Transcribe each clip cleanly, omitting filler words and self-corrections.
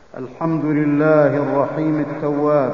الحمد لله الرحيم التواب،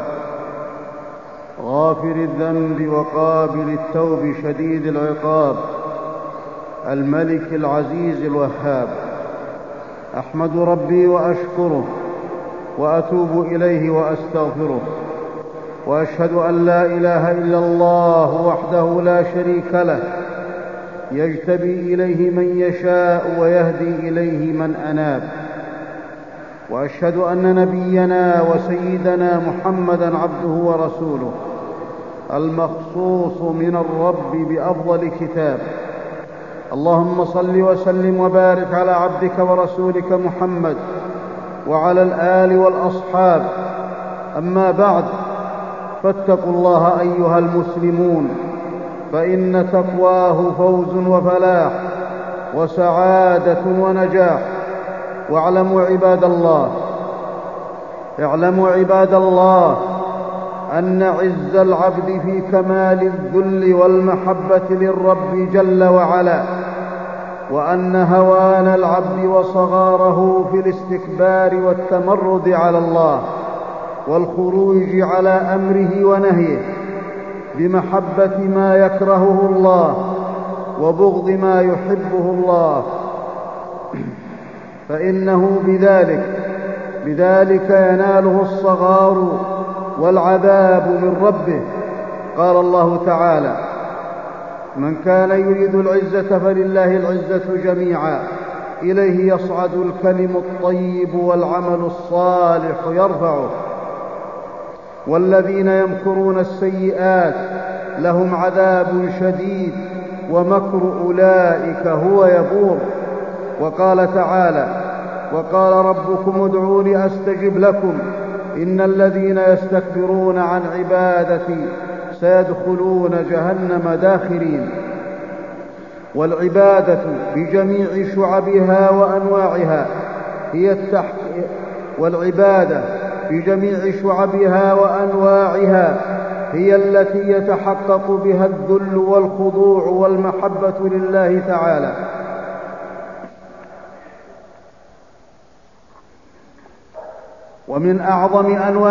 غافر الذنب وقابل التوب شديد العقاب، الملك العزيز الوهاب. أحمد ربي وأشكره وأتوب إليه وأستغفره، وأشهد أن لا إله إلا الله وحده لا شريك له، يجتبي إليه من يشاء ويهدي إليه من أناب. وأشهد أن نبينا وسيدنا محمدًا عبده ورسوله، المخصوص من الرب بأفضل كتاب. اللهم صل وسلم وبارك على عبدك ورسولك محمد وعلى الآل والأصحاب. أما بعد، فاتقوا الله أيها المسلمون، فإن تقواه فوز وفلاح وسعادة ونجاح. واعلموا عباد الله أن عز العبد في كمال الذل والمحبة للرب جل وعلا، وأن هوان العبد وصغاره في الاستكبار والتمرد على الله والخروج على أمره ونهيه بمحبة ما يكرهه الله وبغض ما يحبه الله، فإنه بذلك يناله الصغار والعذاب من ربه. قال الله تعالى: من كان يريد العزة فلله العزة جميعا، إليه يصعد الكلم الطيب والعمل الصالح يرفعه، والذين يمكرون السيئات لهم عذاب شديد ومكر أولئك هو يبور. وقال تعالى: وقال ربكم ادعوني أستجب لكم إن الذين يستكبرون عن عبادتي سيدخلون جهنم داخرين. والعبادة بجميع شعبها وأنواعها هي التي يتحقق بها الذل والخضوع والمحبة لله تعالى. ومن أعظم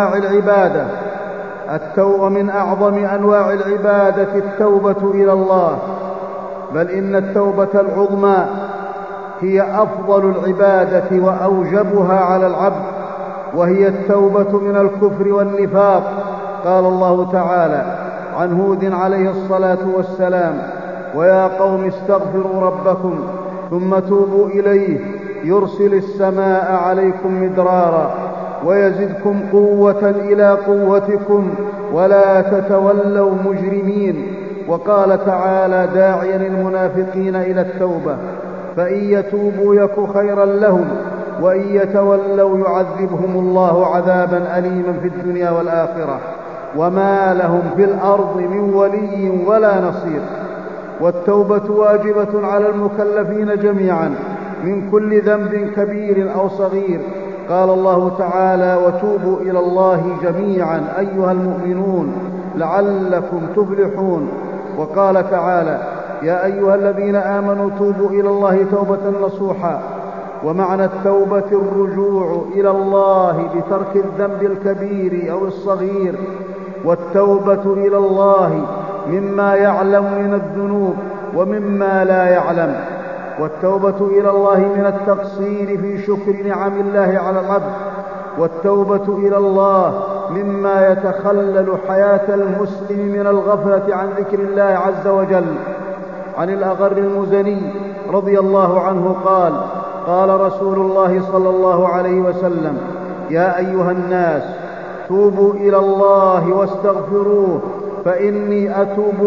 أنواع العبادة التوبة إلى الله، بل إن التوبة العظمى هي أفضل العبادة وأوجبها على العبد، وهي التوبة من الكفر والنفاق. قال الله تعالى عن هود عليه الصلاة والسلام: ويا قوم استغفروا ربكم ثم توبوا إليه يرسل السماء عليكم مدرارا ويزدكم قوة إلى قوتكم ولا تتولوا مجرمين. وقال تعالى داعيا المنافقين إلى التوبة: فإن يتوبوا يك خيرا لهم وإن يتولوا يعذبهم الله عذابا أليما في الدنيا والآخرة وما لهم في الأرض من ولي ولا نصير. والتوبة واجبة على المكلفين جميعا من كل ذنب كبير أو صغير. قال الله تعالى: وتوبوا إلى الله جميعا أيها المؤمنون لعلكم تفلحون. وقال تعالى: يا أيها الذين آمنوا توبوا إلى الله توبة نصوحا. ومعنى التوبة الرجوع إلى الله بترك الذنب الكبير أو الصغير، والتوبة إلى الله مما يعلم من الذنوب ومما لا يعلم، والتوبة إلى الله من التقصير في شكر نعم الله على العبد، والتوبة إلى الله مما يتخلل حياة المسلم من الغفلة عن ذكر الله عز وجل. عن الأغر المزني رضي الله عنه قال: قال رسول الله صلى الله عليه وسلم: يا أيها الناس توبوا إلى الله واستغفروه فإني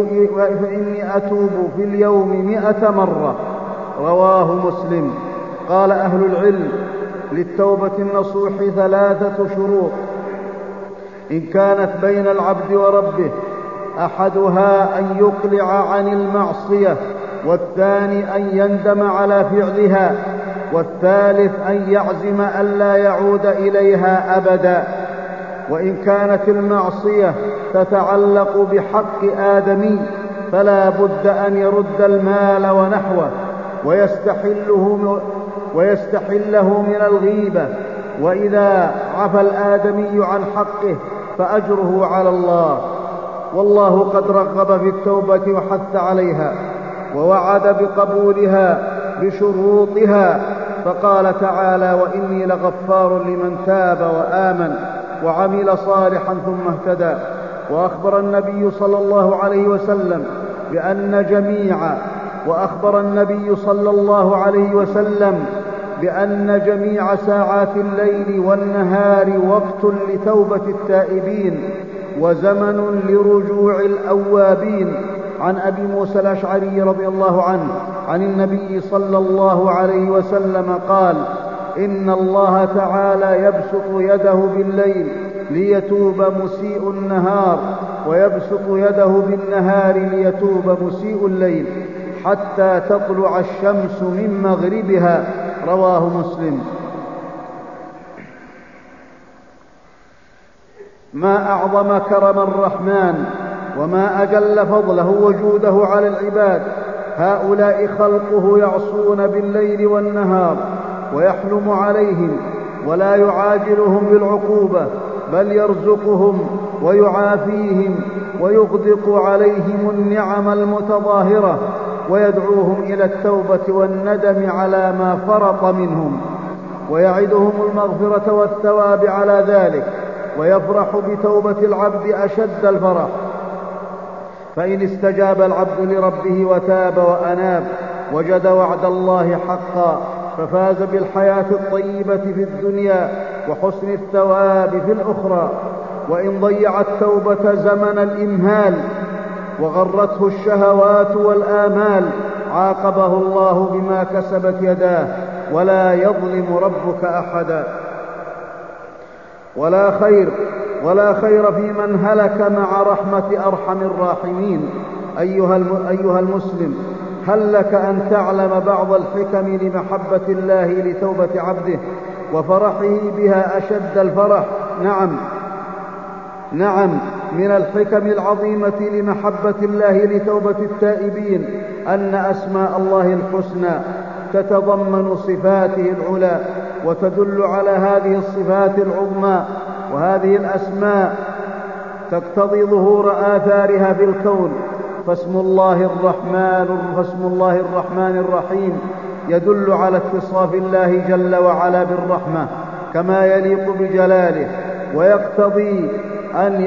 أتوب في اليوم 100 مرة. رواه مسلم. قال أهل العلم: للتوبة النصوح 3 شروط إن كانت بين العبد وربه: أحدها أن يقلع عن المعصية، والثاني أن يندم على فعلها، والثالث أن يعزم ألا يعود إليها أبدا. وإن كانت المعصية تتعلق بحق آدمي فلا بد أن يرد المال ونحوه ويستحله من الغيبة وإذا عفى الآدمي عن حقه فأجره على الله. والله قد رغب في التوبة وحث عليها ووعد بقبولها بشروطها، فقال تعالى: وإني لغفار لمن تاب وآمن وعمل صالحا ثم اهتدى. وأخبر النبي صلى الله عليه وسلم بأن جميع ساعات الليل والنهار وقت لتوبة التائبين وزمن لرجوع الأوابين. عن أبي موسى الأشعري رضي الله عنه عن النبي صلى الله عليه وسلم قال: إن الله تعالى يبسط يده بالليل ليتوب مسيء النهار، ويبسط يده بالنهار ليتوب مسيء الليل، حتى تطلع الشمس من مغربها. رواه مسلم. ما أعظم كرم الرحمن وما أجل فضله وجوده على العباد. هؤلاء خلقه يعصون بالليل والنهار ويحلم عليهم ولا يعاجلهم بالعقوبة، بل يرزقهم ويعافيهم ويغدق عليهم النعم المتظاهرة، ويدعوهم إلى التوبة والندم على ما فرط منهم، ويعدهم المغفرة والثواب على ذلك، ويفرح بتوبة العبد أشد الفرح. فإن استجاب العبد لربه وتاب وأناب وجد وعد الله حقا، ففاز بالحياة الطيبة في الدنيا وحسن الثواب في الأخرى. وإن ضيع التوبة زمن الإمهال وغرته الشهوات والآمال، عاقبه الله بما كسبت يداه، ولا يظلم ربك أحدا. ولا خير في من هلك مع رحمة أرحم الراحمين. أيها المسلم، هل لك أن تعلم بعض الحكم لمحبة الله لتوبة عبده وفرحه بها أشد الفرح؟ نعم، من الحكم العظيمة لمحبة الله لتوبة التائبين أن أسماء الله الحسنى تتضمن صفاته العلى وتدل على هذه الصفات العظمى، وهذه الأسماء تقتضي ظهور آثارها في الكون. فاسم الله الرحمن الرحيم يدل على اتصاف الله جل وعلا بالرحمة كما يليق بجلاله، ويقتضي أن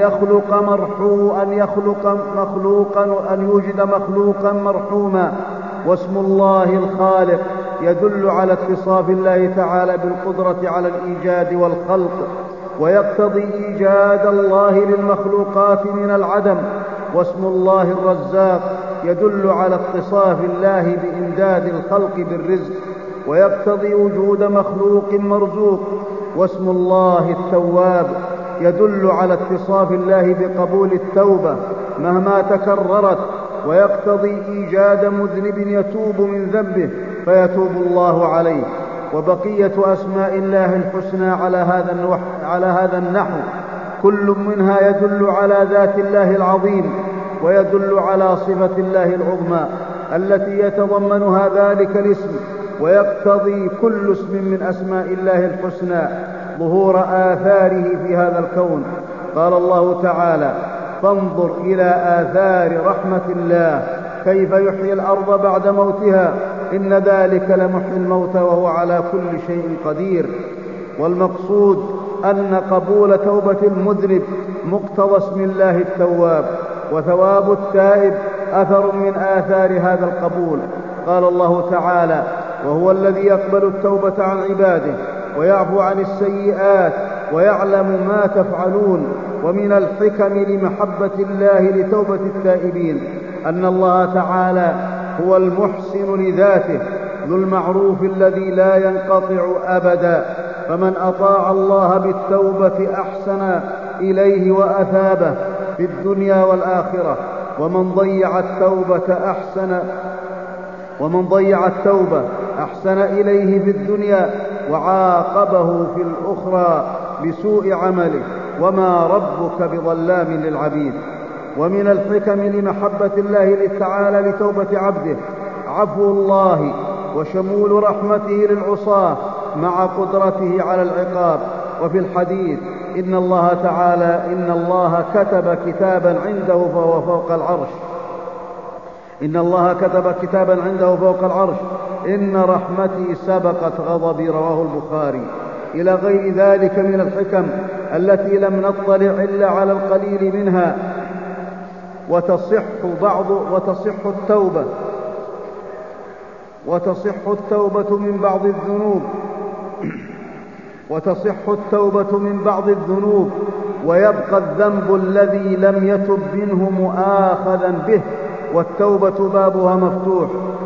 يوجد مخلوقا مرحوما. واسم الله الخالق يدل على اتصاف الله تعالى بالقدرة على الإيجاد والخلق، ويقتضي إيجاد الله للمخلوقات من العدم. واسم الله الرزاق يدل على اتصاف الله بإمداد الخلق بالرزق، ويقتضي وجود مخلوق مرزوق. واسم الله التواب يدل على اتصاف الله بقبول التوبة مهما تكررت، ويقتضي إيجاد مذنب يتوب من ذنبه فيتوب الله عليه. وبقية أسماء الله الحسنى على هذا النحو كل منها يدل على ذات الله العظيم، ويدل على صفة الله العظمى التي يتضمنها ذلك الاسم. ويقتضي كل اسم من أسماء الله الحسنى ظهور آثاره في هذا الكون. قال الله تعالى: فانظر إلى آثار رحمة الله كيف يحيي الأرض بعد موتها إن ذلك لمحيي الموتى وهو على كل شيء قدير. والمقصود أن قبول توبة المذنب مقتضى اسم الله التواب، وثواب التائب أثر من آثار هذا القبول. قال الله تعالى: وهو الذي يقبل التوبة عن عباده ويعفو عن السيئات ويعلم ما تفعلون. ومن الحكم لمحبة الله لتوبة التائبين أن الله تعالى هو المحسن لذاته ذو المعروف الذي لا ينقطع أبدا. فمن أطاع الله بالتوبة أحسن إليه وأثابه في الدنيا والآخرة، ومن ضيع التوبة أحسن إليه في الدنيا وعاقبه في الأخرى بسوء عمله، وما ربك بظلام للعبيد. ومن الحكم لمحبة الله تعالى لتوبة عبده عفو الله وشمول رحمته للعصاة مع قدرته على العقاب. وفي الحديث إن الله كتب كتابا عنده فهو فوق العرش، إن الله كتب كتابا عنده فوق العرش إن رحمتي سبقت غضبي، رواه البخاري. إلى غير ذلك من الحكم التي لم نطلع إلا على القليل منها. وتصح التوبة من بعض الذنوب ويبقى الذنب الذي لم يتب منه مؤاخذا به، والتوبة بابها مفتوح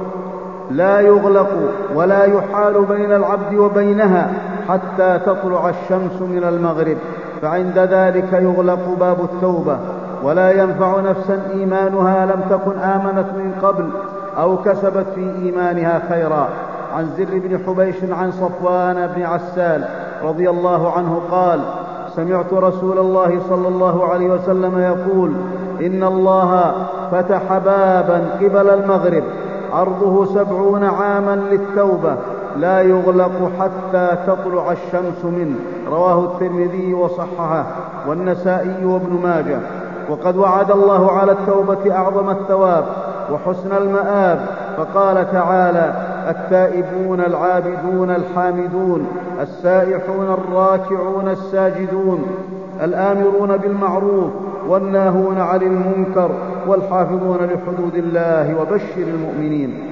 لا يغلق ولا يحال بين العبد وبينها حتى تطلع الشمس من المغرب، فعند ذلك يغلق باب التوبة، ولا ينفع نفسا إيمانها لم تكن آمنت من قبل أو كسبت في إيمانها خيرا. عن زر بن حبيش عن صفوان بن عسال رضي الله عنه قال: سمعت رسول الله صلى الله عليه وسلم يقول: إن الله فتح بابا قبل المغرب عرضه 70 عاما للتوبة لا يغلق حتى تطلع الشمس منه، رواه الترمذي وصححه والنسائي وابن ماجه. وقد وعد الله على التوبة أعظم الثواب وحسن المآب، فقال تعالى: التائبون العابدون الحامدون السائحون الراكعون الساجدون الآمرون بالمعروف والناهون عن المنكر والحافظون لحدود الله وبشر المؤمنين.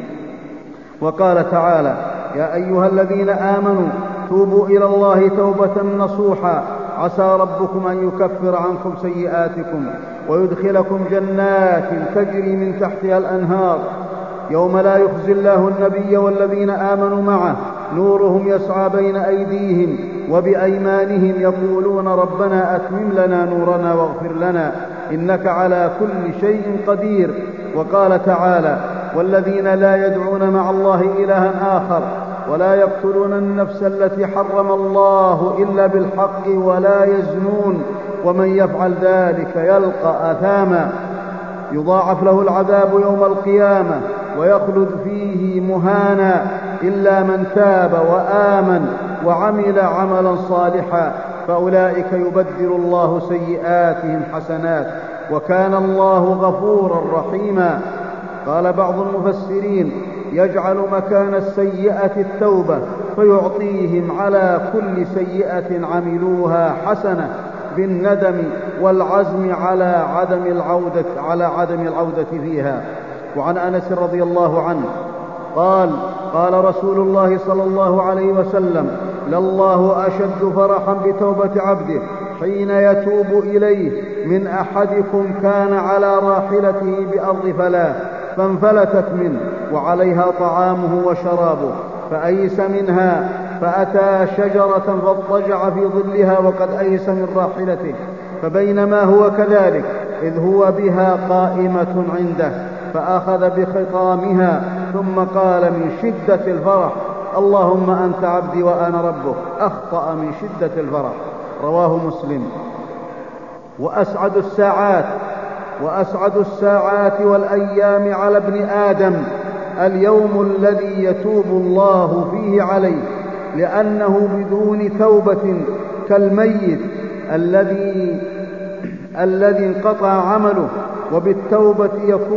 وقال تعالى: يا أيها الذين آمنوا توبوا إلى الله توبة نصوحا عسى ربكم أن يكفر عنكم سيئاتكم ويدخلكم جنات تجري من تحتها الأنهار يوم لا يخزي الله النبي والذين آمنوا معه نورهم يسعى بين أيديهم وبأيمانهم يقولون ربنا أتمم لنا نورنا واغفر لنا إنك على كل شيء قدير. وقال تعالى: والذين لا يدعون مع الله إلها آخر ولا يقتلون النفس التي حرم الله إلا بالحق ولا يزنون ومن يفعل ذلك يلقى أثاما يضاعف له العذاب يوم القيامة ويخلد فيه مهانا إلا من تاب وآمن وعمل عملا صالحا فأولئك يبدل الله سيئاتهم حسنات وكان الله غفورا رحيما. قال بعض المفسرين: يجعل مكان السيئة التوبة فيعطيهم على كل سيئة عملوها حسنة بالندم والعزم على عدم العودة فيها. وعن أنس رضي الله عنه قال: قال رسول الله صلى الله عليه وسلم: لله أشد فرحا بتوبة عبده حين يتوب إليه من أحدكم كان على راحلته بأرض فلاة فانفلتت منه وعليها طعامه وشرابه فأيس منها فأتى شجرة فاضطجع في ظلها وقد أيس من راحلته فبينما هو كذلك إذ هو بها قائمة عنده فأخذ بخطامها ثم قال من شدة الفرح: اللهم أنت عبدي وأنا ربك. أخطأ من شدة الفرح، رواه مسلم. وأسعد الساعات والأيام على ابن آدم اليوم الذي يتوب الله فيه عليه، لأنه بدون توبة كالميت الذي انقطع عمله، وبالتوبة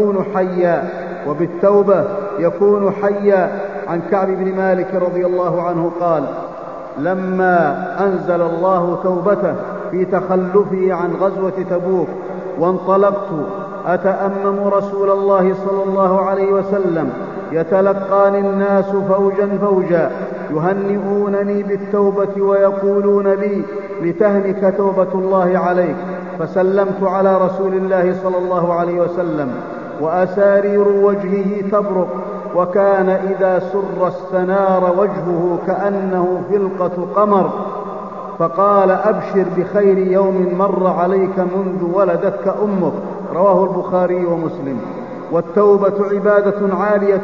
يكون حيا. عن كعب بن مالك رضي الله عنه قال: لما أنزل الله توبته في تخلفه عن غزوة تبوك وانطلقت أتأمم رسول الله صلى الله عليه وسلم يتلقاني الناس فوجا فوجا يهنئونني بالتوبة ويقولون لي: لتهنك توبة الله عليك. فسلمت على رسول الله صلى الله عليه وسلم وأسارير وجهه تبرق، وكان إذا سر استنار وجهه كأنه فلقة قمر، فقال: أبشر بخير يوم مر عليك منذ ولدتك أمك. رواه البخاري ومسلم. والتوبة عبادة عالية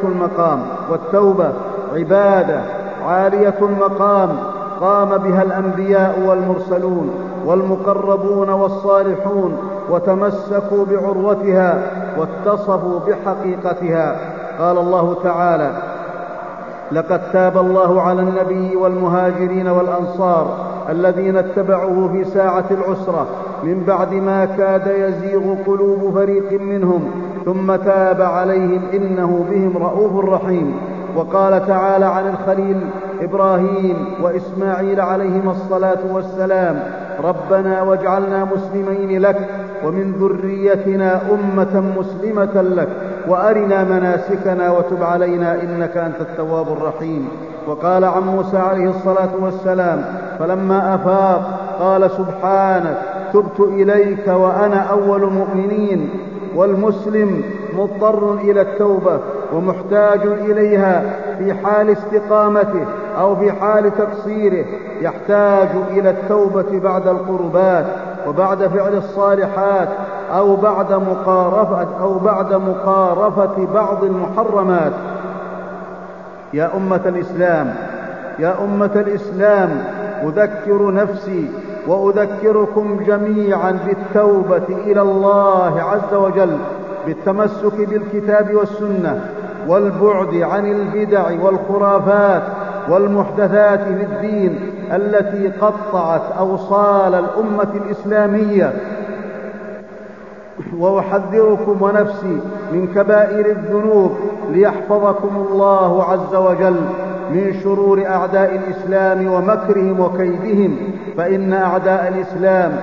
المقام قام بها الأنبياء والمرسلون والمقربون والصالحون وتمسكوا بعروتها واتصفوا بحقيقتها. قال الله تعالى: لقد تاب الله على النبي والمهاجرين والأنصار الذين اتبعوه في ساعة العسرة من بعد ما كاد يزيغ قلوب فريق منهم، ثم تاب عليهم إنه بهم رءوف رحيم. وقال تعالى عن الخليل إبراهيم وإسماعيل عليهما الصلاة والسلام: ربنا واجعلنا مسلمين لك ومن ذريتنا أمة مسلمة لك وأرنا مناسكنا وتب علينا إنك أنت التواب الرحيم. وقال عن موسى عليه الصلاة والسلام فلما أفاق قال: سبحانك تبت إليك وأنا أول المؤمنين. والمسلم مضطر إلى التوبة ومحتاج إليها في حال استقامته أو في حال تقصيره، يحتاج إلى التوبة بعد القربات وبعد فعل الصالحات أو بعد مقارفة بعض المحرمات. يا أمة الإسلام أذكر نفسي وأذكركم جميعا بالتوبة إلى الله عز وجل، بالتمسك بالكتاب والسنة، والبعد عن البدع والخرافات والمحدثات في الدين التي قطعت أوصال الأمة الإسلامية. وأحذركم ونفسي من كبائر الذنوب ليحفظكم الله عز وجل من شرور أعداء الإسلام ومكرهم وكيدهم، فإن أعداء الإسلام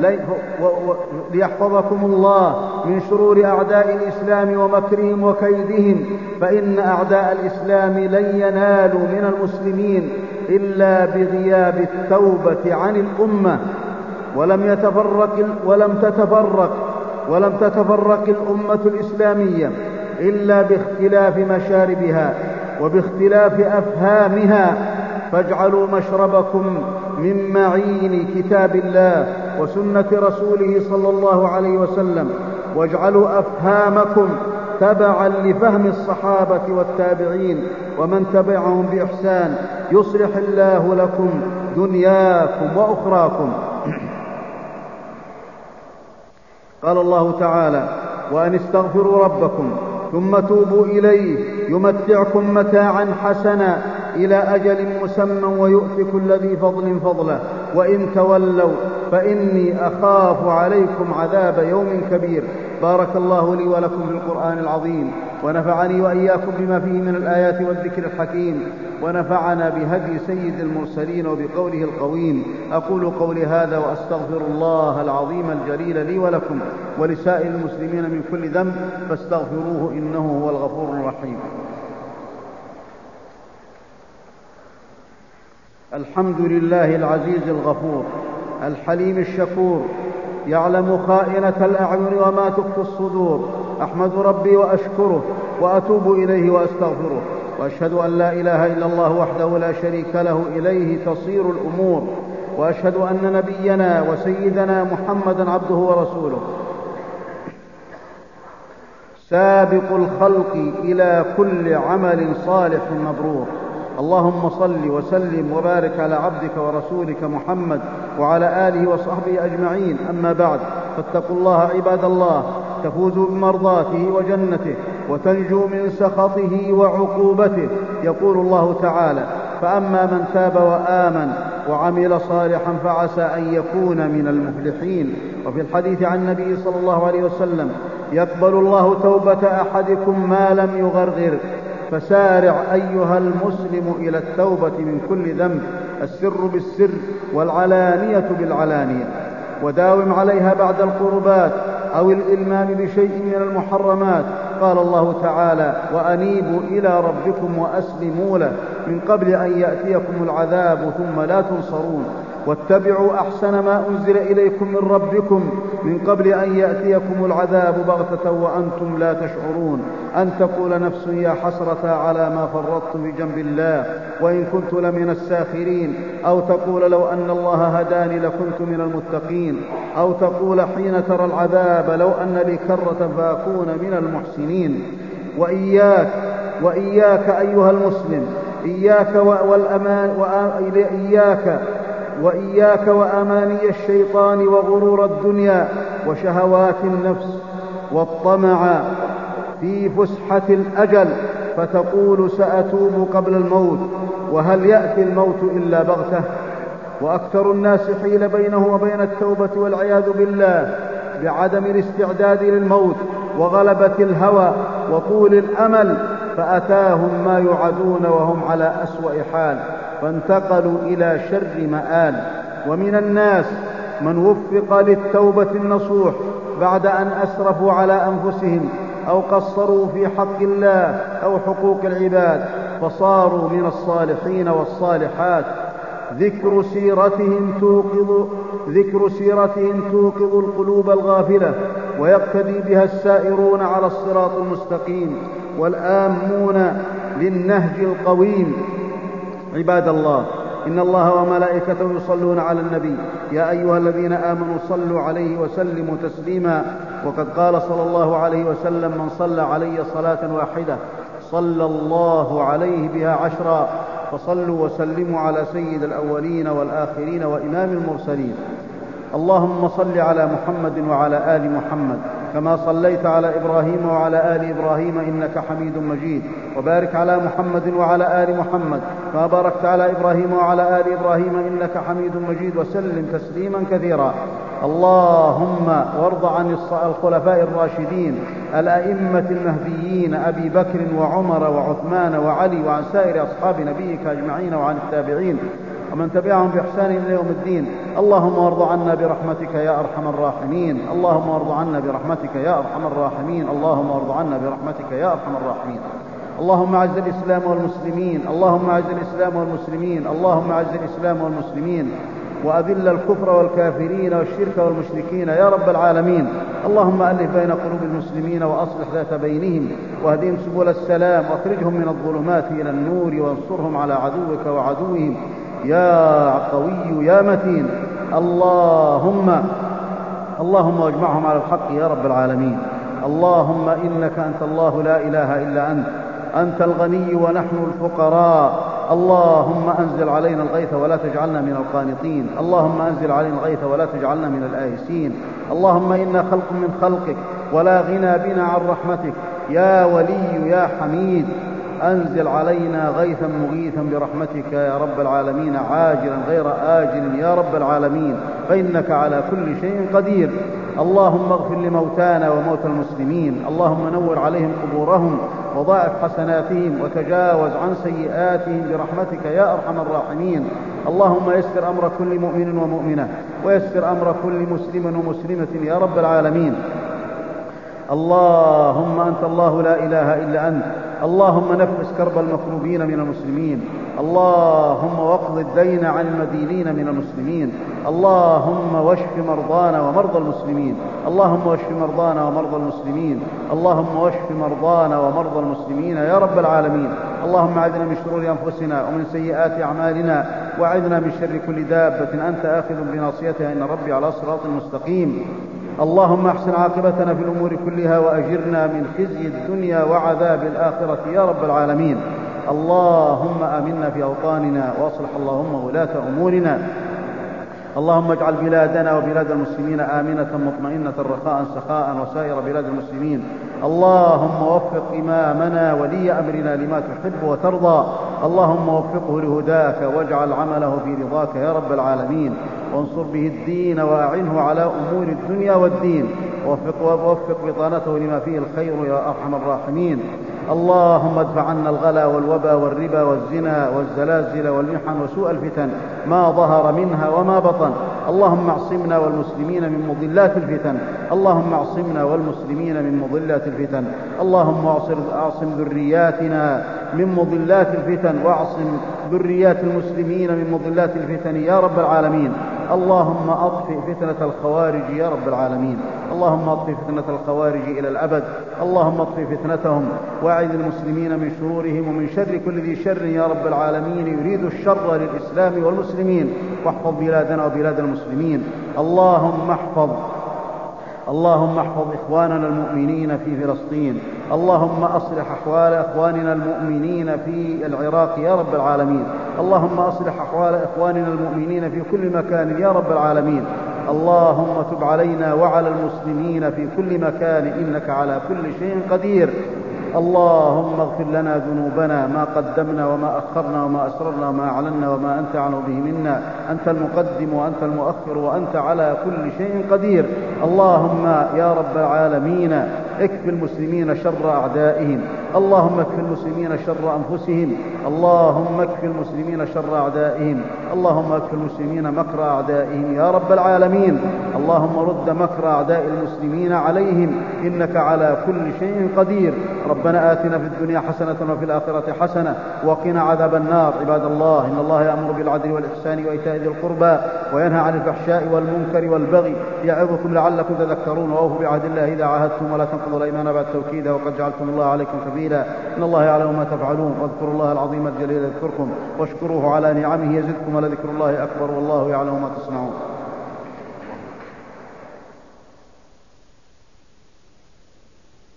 ليحفظكم الله من شرور أعداء الإسلام ومكرهم وكيدهم، فإن أعداء الإسلام لن ينالوا من المسلمين إلا بغياب التوبة عن الأمة. ولم تتفرق الأمة الإسلامية إلا باختلاف مشاربها وباختلاف أفهامها، فاجعلوا مشربكم من معين كتاب الله وسنة رسوله صلى الله عليه وسلم، واجعلوا أفهامكم تبعا لفهم الصحابة والتابعين ومن تبعهم بإحسان، يصلح الله لكم دنياكم وأخراكم. قال الله تعالى: وأن استغفروا ربكم ثم توبوا إليه يمتعكم متاعا حسنا إلى أجل مسمى ويؤت كل ذي فضل فضله وإن تولوا فإني أخاف عليكم عذاب يوم كبير. بارك الله لي ولكم في القرآن العظيم، ونفعني وإياكم بما فيه من الآيات والذكر الحكيم، ونفعنا بهدي سيد المرسلين وبقوله القويم. أقول قولي هذا وأستغفر الله العظيم الجليل لي ولكم ولسائر المسلمين من كل ذنب فاستغفروه إنه هو الغفور الرحيم. الحمد لله العزيز الغفور الحليم الشكور، يعلم خائنة الأعين وما تخفي الصدور. أحمد ربي وأشكره وأتوب إليه وأستغفره، وأشهد أن لا إله إلا الله وحده لا شريك له إليه تصير الأمور، وأشهد أن نبينا وسيدنا محمدا عبده ورسوله سابق الخلق إلى كل عمل صالح مبرور. اللهم صل وسلم وبارك على عبدك ورسولك محمد وعلى آله وصحبه أجمعين. أما بعد، فاتقوا الله عباد الله، تفوزوا بمرضاته وجنته وتنجوا من سخطه وعقوبته. يقول الله تعالى: فأما من تاب وآمن وعمل صالحا فعسى أن يكون من المفلحين. وفي الحديث عن النبي صلى الله عليه وسلم: يقبل الله توبة أحدكم ما لم يغرغر. فسارع أيها المسلم إلى التوبة من كل ذنب، السر بالسر والعلانية بالعلانية، وداوم عليها بعد القربات أو الإلمام بشيء من المحرمات. قال الله تعالى: وأنيبوا إلى ربكم وأسلموا له من قبل أن يأتيكم العذاب ثم لا تنصرون، واتبعوا أحسن ما أنزل إليكم من ربكم من قبل أن يأتيكم العذاب بغتة وأنتم لا تشعرون، أن تقول نفس يا حسرة على ما فرطت في جنب الله وإن كنت لمن الساخرين، أو تقول لو أن الله هداني لكنت من المتقين، أو تقول حين ترى العذاب لو أن لي كرة فأكون من المحسنين. وإياك أيها المسلم، وإياك وأماني الشيطان وغرور الدنيا وشهوات النفس والطمع في فسحة الأجل فتقول سأتوب قبل الموت، وهل يأتي الموت إلا بغتة؟ وأكثر الناس حيل بينه وبين التوبة والعياذ بالله بعدم الاستعداد للموت وغلبة الهوى وطول الأمل، فأتاهم ما يوعدون وهم على أسوأ حال، فانتقلوا إلى شر مآل. ومن الناس من وفق للتوبة النصوح بعد أن أسرفوا على أنفسهم أو قصروا في حق الله أو حقوق العباد، فصاروا من الصالحين والصالحات. ذكر سيرتهم توقظ القلوب الغافلة، ويقتدي بها السائرون على الصراط المستقيم والآمون للنهج القويم. عباد الله، إن الله وملائكته يصلون على النبي، يا أيها الذين آمنوا صلوا عليه وسلموا تسليما. وقد قال صلى الله عليه وسلم: من صلى علي صلاة واحدة صلى الله عليه بها 10. فصلوا وسلموا على سيد الأولين والآخرين وإمام المرسلين. اللهم صل على محمد وعلى آل محمد كما صليت على إبراهيم وعلى آل إبراهيم إنك حميد مجيد، وبارك على محمد وعلى آل محمد كما باركت على إبراهيم وعلى آل إبراهيم إنك حميد مجيد، وسلم تسليما كثيرا. اللهم وارض عن الخلفاء الراشدين الأئمة المهديين أبي بكر وعمر وعثمان وعلي، وعن سائر أصحاب نبيك أجمعين، وعن التابعين ومن تبعهم بإحسان إلى يوم الدين. اللهم وارض عنا برحمتك يا أرحم الراحمين. اللهم وارض عنا برحمتك يا أرحم الراحمين. اللهم وارض عنا برحمتك يا أرحم الراحمين. اللهم أعز الإسلام والمسلمين. اللهم أعز الإسلام والمسلمين. اللهم أعز الإسلام والمسلمين، وأذل الكفر والكافرين والشرك والمشركين يا رب العالمين. اللهم ألف بين قلوب المسلمين وأصلح ذات بينهم، واهدهم سبل السلام، واخرجهم من الظلمات إلى النور، وانصرهم على عدوك وعدوهم يا قوي يا متين. اللهم واجمعهم على الحق يا رب العالمين. اللهم إنك أنت الله لا إله إلا أنت الغني ونحن الفقراء. اللهم أنزل علينا الغيث ولا تجعلنا من القانطين. اللهم أنزل علينا الغيث ولا تجعلنا من الآيسين. اللهم إنا خلق من خلقك ولا غنى بنا عن رحمتك يا ولي يا حميد. أنزل علينا غيثا مغيثا برحمتك يا رب العالمين، عاجلا غير آجل يا رب العالمين، فإنك على كل شيء قدير. اللهم اغفر لموتانا وموتى المسلمين. اللهم نور عليهم قبورهم وضاعف حسناتهم وتجاوز عن سيئاتهم برحمتك يا أرحم الراحمين. اللهم يسر أمر كل مؤمن ومؤمنة، ويسر أمر كل مسلم ومسلمة يا رب العالمين. اللهم أنت الله لا إله إلا أنت. اللهم نفس كرب المكروبين من المسلمين. اللهم واقض الدين عن المدينين من المسلمين. اللهم واشف مرضانا ومرضى المسلمين. اللهم واشف مرضانا ومرضى المسلمين. اللهم واشف مرضانا ومرضى المسلمين يا رب العالمين. اللهم أعذنا من شرور أنفسنا ومن سيئات أعمالنا، وأعذنا من شر كل دابة أنت آخذ بناصيتها، إن ربي على صراط مستقيم. اللهم احسن عاقبتنا في الأمور كلها، وأجرنا من خزي الدنيا وعذاب الآخرة يا رب العالمين. اللهم آمنا في أوطاننا، وأصلح اللهم ولاة أمورنا. اللهم اجعل بلادنا وبلاد المسلمين آمنة مطمئنة رخاء سخاء، وسائر بلاد المسلمين. اللهم وفق إمامنا ولي أمرنا لما تحب وترضى. اللهم وفقه لهداك، واجعل عمله في رضاك يا رب العالمين، وانصر به الدين، وأعنه على أمور الدنيا والدين، ووفق بطانته لما فيه الخير يا أرحم الراحمين. اللهم ادفع عنا الغلا والوبا والربا والزنا والزلازل والمحن وسوء الفتن ما ظهر منها وما بطن. اللهم اعصمنا والمسلمين من مضلات الفتن. اللهم اعصمنا والمسلمين من مضلات الفتن. اللهم اعصم ذرياتنا من مضلات الفتن، واعصم ذريات المسلمين من مضلات الفتن يا رب العالمين. اللهم أطفئ فتنة الخوارج يا رب العالمين. اللهم أطفئ فتنة الخوارج إلى الأبد. اللهم أطفئ فتنتهم، واعذ المسلمين من شرورهم ومن شر كل ذي شر يا رب العالمين يريد الشر للإسلام والمسلمين. واحفظ بلادنا وبلاد المسلمين. اللهم احفظ إخواننا المؤمنين في فلسطين. اللهم أصلح أحوال إخواننا المؤمنين في العراق يا رب العالمين. اللهم أصلح أحوال إخواننا المؤمنين في كل مكان يا رب العالمين. اللهم تب علينا وعلى المسلمين في كل مكان، إنك على كل شيء قدير. اللهم اغفر لنا ذنوبنا ما قدمنا وما أخرنا وما أسررنا وما أعلنا وما أنت أعلم به منا. أنت المقدم وأنت المؤخر وأنت على كل شيء قدير. اللهم يا رب العالمين اكف المسلمين شر أعدائهم. اللهم اكف المسلمين شر أنفسهم. اللهم اكف المسلمين شر أعدائهم. اللهم اكف المسلمين مكر أعدائهم يا رب العالمين. اللهم رد مكر أعداء المسلمين عليهم إنك على كل شيء قدير. ربنا آتنا في الدنيا حسنة وفي الآخرة حسنة وقنا عذاب النار. عباد الله، إن الله يأمر بالعدل والإحسان وإيتاء ذي القربى وينهى عن الفحشاء والمنكر والبغي يعظكم لعلكم تذكرون. وأوفوا بعهد الله إذا عاهدتم ولا تنقضوا الأيمان بعد توكيدها وقد جعلتم الله عليكم كفيلا. إن الله يعلم ما تفعلون. واذكروا الله العظيم الجليل يذكركم واشكروه على نعمه يزدكم ولذكر الله أكبر والله يعلم ما تصنعون.